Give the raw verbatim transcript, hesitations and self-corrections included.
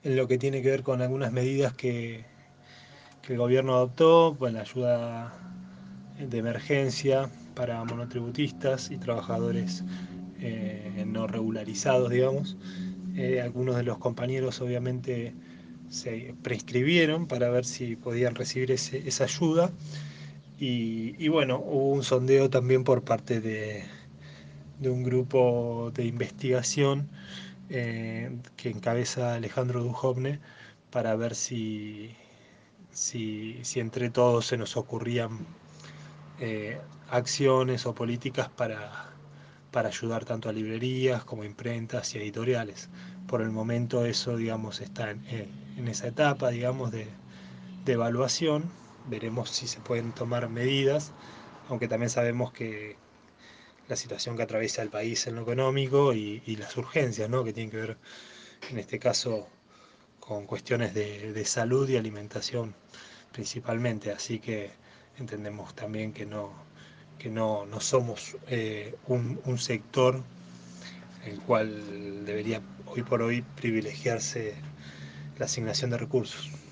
en lo que tiene que ver con algunas medidas que, que el gobierno adoptó, pues la ayuda de emergencia para monotributistas y trabajadores eh, no regularizados, digamos. Eh, algunos de los compañeros obviamente se prescribieron para ver si podían recibir ese, esa ayuda. Y, y, bueno, hubo un sondeo también por parte de, de un grupo de investigación eh, que encabeza Alejandro Duhovne para ver si, si, si entre todos se nos ocurrían eh, acciones o políticas para, para ayudar tanto a librerías como a imprentas y editoriales. Por el momento eso, digamos, está en, en esa etapa, digamos, de, de evaluación. Veremos si se pueden tomar medidas, aunque también sabemos que la situación que atraviesa el país en lo económico y, y las urgencias, ¿no?, que tienen que ver, en este caso, con cuestiones de, de salud y alimentación principalmente. Así que entendemos también que no, que no, no somos eh, un, un sector el cual debería hoy por hoy privilegiarse la asignación de recursos.